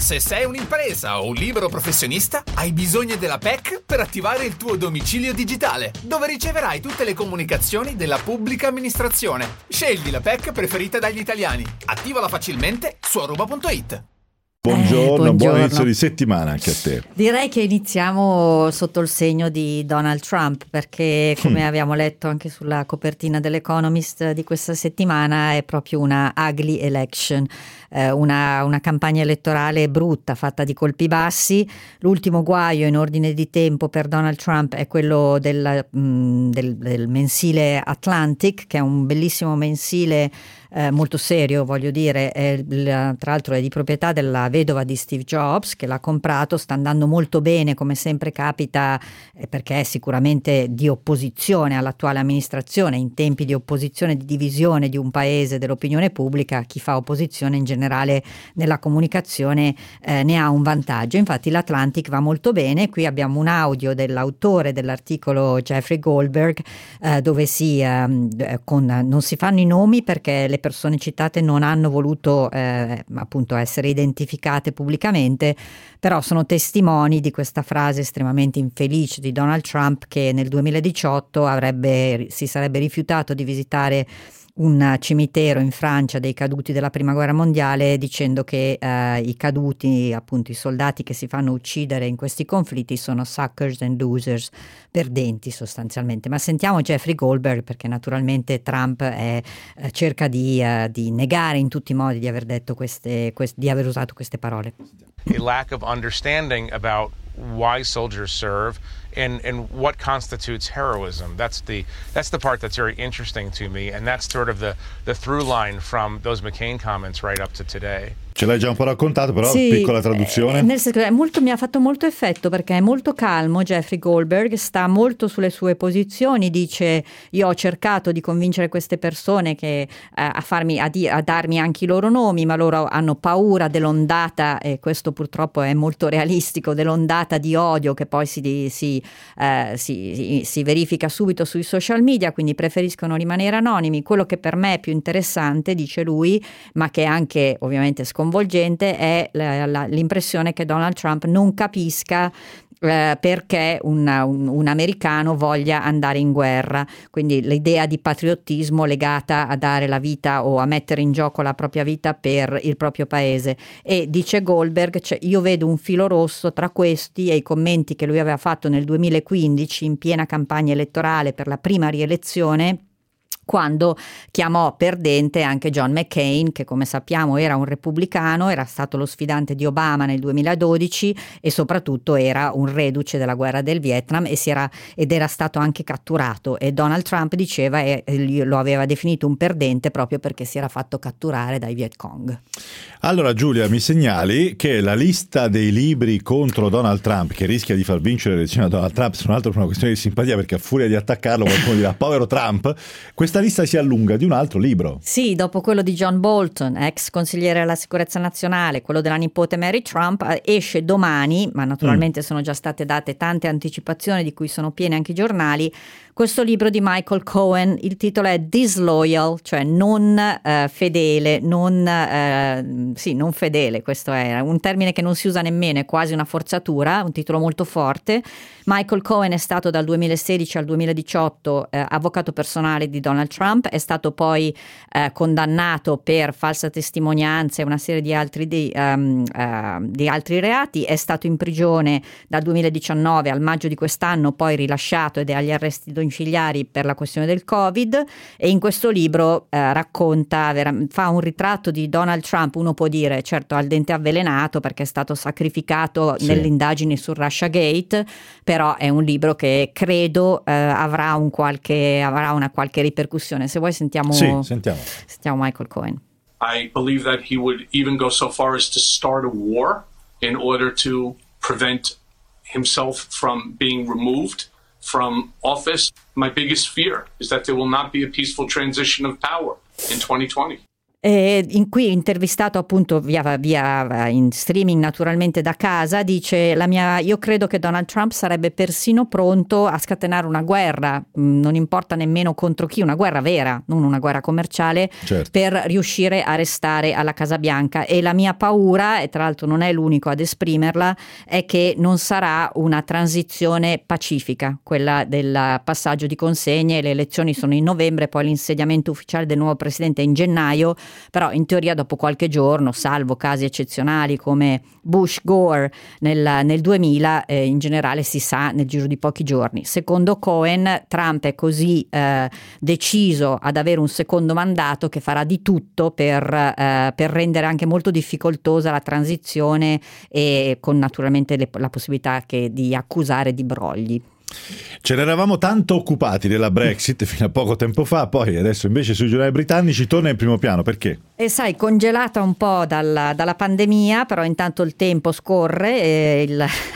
Se sei un'impresa o un libero professionista, hai bisogno della PEC per attivare il tuo domicilio digitale, dove riceverai tutte le comunicazioni della pubblica amministrazione. Scegli la PEC preferita dagli italiani. Attivala facilmente su aruba.it. Buongiorno, buon inizio di settimana anche a te. Direi che iniziamo sotto il segno di Donald Trump, perché come abbiamo letto anche sulla copertina dell'Economist di questa settimana è proprio una ugly election, una campagna elettorale brutta, fatta di colpi bassi. L'ultimo guaio in ordine di tempo per Donald Trump è quello del mensile Atlantic, che è un bellissimo mensile molto serio, voglio dire, tra l'altro è di proprietà della vedova di Steve Jobs, che l'ha comprato. Sta andando molto bene, come sempre capita, perché è sicuramente di opposizione all'attuale amministrazione. In tempi di opposizione, di divisione di un paese, dell'opinione pubblica, chi fa opposizione in generale nella comunicazione ne ha un vantaggio. Infatti l'Atlantic va molto bene. Qui abbiamo un audio dell'autore dell'articolo, Jeffrey Goldberg, dove non si fanno i nomi perché le persone citate non hanno voluto appunto essere identificate pubblicamente, però sono testimoni di questa frase estremamente infelice di Donald Trump, che nel 2018 si sarebbe rifiutato di visitare un cimitero in Francia dei caduti della prima guerra mondiale, dicendo che i caduti, appunto i soldati che si fanno uccidere in questi conflitti, sono suckers and losers, perdenti sostanzialmente. Ma sentiamo Jeffrey Goldberg, perché naturalmente Trump cerca di negare in tutti i modi di aver detto di aver usato queste parole. A lack of understanding about why soldiers serve and what constitutes heroism. That's the part that's very interesting to me, and that's sort of the through line from those McCain comments right up to today. Ce l'hai già un po' raccontato, però sì, piccola traduzione. Nel senso, mi ha fatto molto effetto, perché è molto calmo. Jeffrey Goldberg sta molto sulle sue posizioni, dice: io ho cercato di convincere queste persone che a darmi anche i loro nomi, ma loro hanno paura dell'ondata, e questo purtroppo è molto realistico, dell'ondata di odio che poi si verifica subito sui social media, quindi preferiscono rimanere anonimi. Quello che per me è più interessante, dice lui, ma che è anche ovviamente sconvolgente, è l'impressione che Donald Trump non capisca perché un americano voglia andare in guerra, quindi l'idea di patriottismo legata a dare la vita o a mettere in gioco la propria vita per il proprio paese. E dice Goldberg, io vedo un filo rosso tra questi e i commenti che lui aveva fatto nel 2015 in piena campagna elettorale per la prima rielezione, quando chiamò perdente anche John McCain, che come sappiamo era un repubblicano, era stato lo sfidante di Obama nel 2012 e soprattutto era un reduce della guerra del Vietnam ed era stato anche catturato, e Donald Trump diceva lo aveva definito un perdente proprio perché si era fatto catturare dai Viet Cong. Allora Giulia, mi segnali che la lista dei libri contro Donald Trump, che rischia di far vincere l'elezione a Donald Trump, se non altro per una questione di simpatia, perché a furia di attaccarlo qualcuno dirà povero Trump, questa lista si allunga di un altro libro. Sì, dopo quello di John Bolton, ex consigliere alla sicurezza nazionale, quello della nipote Mary Trump, esce domani, ma naturalmente sono già state date tante anticipazioni di cui sono pieni anche i giornali, questo libro di Michael Cohen. Il titolo è Disloyal, cioè non fedele, non fedele. Questo è un termine che non si usa nemmeno, è quasi una forzatura, un titolo molto forte. Michael Cohen è stato dal 2016 al 2018 avvocato personale di Donald Trump, è stato poi condannato per falsa testimonianza e una serie di altri reati, è stato in prigione dal 2019 al maggio di quest'anno, poi rilasciato ed è agli arresti domiciliari per la questione del Covid, e in questo libro fa un ritratto di Donald Trump, uno può dire certo al dente avvelenato perché è stato sacrificato nelle indagini sul Russiagate, però è un libro che credo avrà una qualche ripercussione. Se vuoi sentiamo Michael Cohen. I believe that he would even go so far as to start a war in order to prevent himself from being removed from office. My biggest fear is that there will not be a peaceful transition of power in 2020. In cui intervistato appunto via in streaming naturalmente da casa, dice io credo che Donald Trump sarebbe persino pronto a scatenare una guerra, non importa nemmeno contro chi, una guerra vera, non una guerra commerciale, certo, per riuscire a restare alla Casa Bianca. E la mia paura, e tra l'altro non è l'unico ad esprimerla, è che non sarà una transizione pacifica, quella del passaggio di consegne. Le elezioni sono in novembre, poi l'insediamento ufficiale del nuovo presidente è in gennaio. Però in teoria dopo qualche giorno, salvo casi eccezionali come Bush-Gore nel 2000, in generale si sa nel giro di pochi giorni. Secondo Cohen, Trump è così deciso ad avere un secondo mandato che farà di tutto per rendere anche molto difficoltosa la transizione, e con naturalmente la possibilità di accusare di brogli. Ce n'eravamo tanto occupati della Brexit fino a poco tempo fa, poi adesso invece sui giornali britannici torna in primo piano. Perché? E sai, congelata un po' dalla pandemia, però intanto il tempo scorre e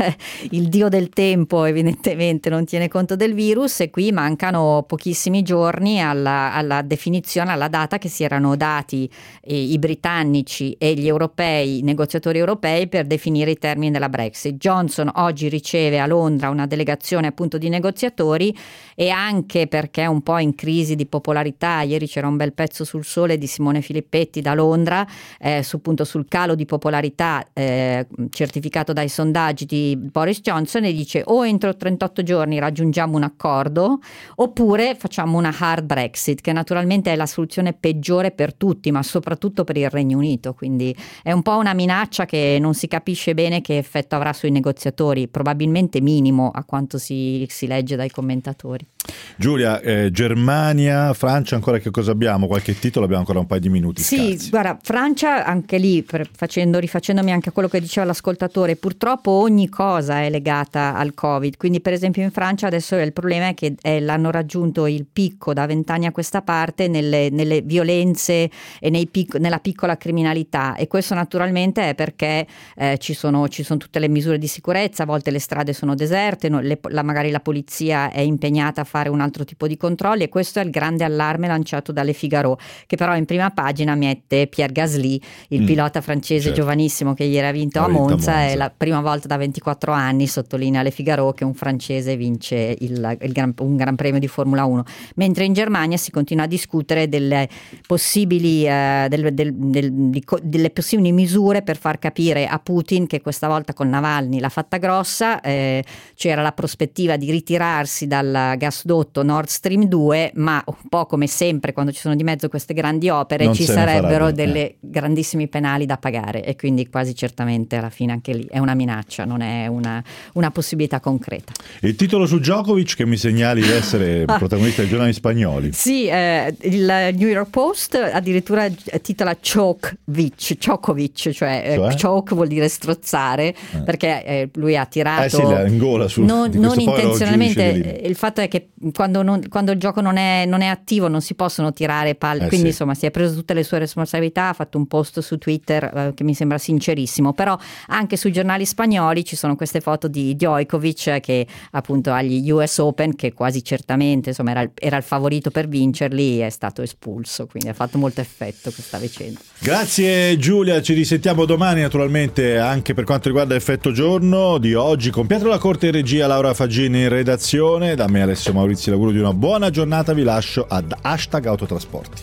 il dio del tempo evidentemente non tiene conto del virus, e qui mancano pochissimi giorni alla definizione, alla data che si erano dati i britannici e gli europei, i negoziatori europei, per definire i termini della Brexit. Johnson oggi riceve a Londra una delegazione appunto di negoziatori, e anche perché è un po' in crisi di popolarità. Ieri c'era un bel pezzo sul Sole di Simone Filippetti da Londra sul calo di popolarità certificato dai sondaggi di Boris Johnson, e dice: o entro 38 giorni raggiungiamo un accordo, oppure facciamo una hard Brexit, che naturalmente è la soluzione peggiore per tutti, ma soprattutto per il Regno Unito. Quindi è un po' una minaccia che non si capisce bene che effetto avrà sui negoziatori, probabilmente minimo a quanto si legge dai commentatori. Giulia, Germania, Francia, ancora che cosa abbiamo? Qualche titolo? Abbiamo ancora un paio di minuti scarsi. Sì, guarda, Francia, anche lì, rifacendomi anche a quello che diceva l'ascoltatore, purtroppo ogni cosa è legata al Covid. Quindi per esempio in Francia adesso il problema è che l'hanno raggiunto il picco da 20 anni a questa parte nelle violenze e nella piccola criminalità, e questo naturalmente è perché ci sono tutte le misure di sicurezza, a volte le strade sono deserte, magari la polizia è impegnata a fare un altro tipo di controlli, e questo è il grande allarme lanciato dalle Figaro, che però in prima pagina mette Pierre Gasly, il pilota francese, certo, giovanissimo, che ieri ha vinto a Monza. È la prima volta da 24 anni, sottolinea le Figaro, che un francese vince un Gran Premio di Formula 1, mentre in Germania si continua a discutere delle possibili misure per far capire a Putin che questa volta con Navalny l'ha fatta grossa. C'era la prospettiva di ritirarsi dal gasdotto Nord Stream 2, ma un po' come sempre quando ci sono di mezzo queste grandi opere non ci sarebbero delle grandissimi penali da pagare, e quindi quasi certamente alla fine anche lì è una minaccia, non è una possibilità concreta. Il titolo su Djokovic, che mi segnali di essere protagonista dei giornali spagnoli. Sì, il New York Post addirittura titola Djokovic, cioè choke vuol dire strozzare, perché lui ha tirato in gola non intenzionalmente. Il fatto è che quando il gioco non è attivo non si possono tirare palle, quindi sì, insomma si è preso tutte le sue responsabilità, ha fatto un post su Twitter che mi sembra sincerissimo. Però anche sui giornali spagnoli ci sono queste foto di Djokovic che appunto agli US Open, che quasi certamente insomma era il favorito per vincerli, è stato espulso, quindi ha fatto molto effetto questa vicenda. Grazie Giulia, ci risentiamo domani naturalmente anche per quanto riguarda Effetto Giorno di oggi, con Pietro La Corte in regia, Laura Fagini in redazione. Da me Alessio Maurizi l'augurio di una buona giornata, vi lascio ad #autotrasporti.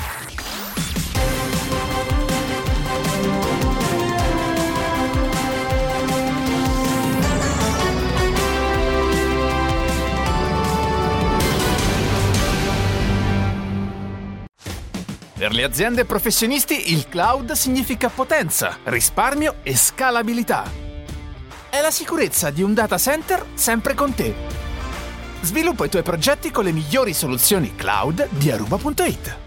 Per le aziende e professionisti il cloud significa potenza, risparmio e scalabilità. È la sicurezza di un data center sempre con te. Sviluppa i tuoi progetti con le migliori soluzioni cloud di Aruba.it.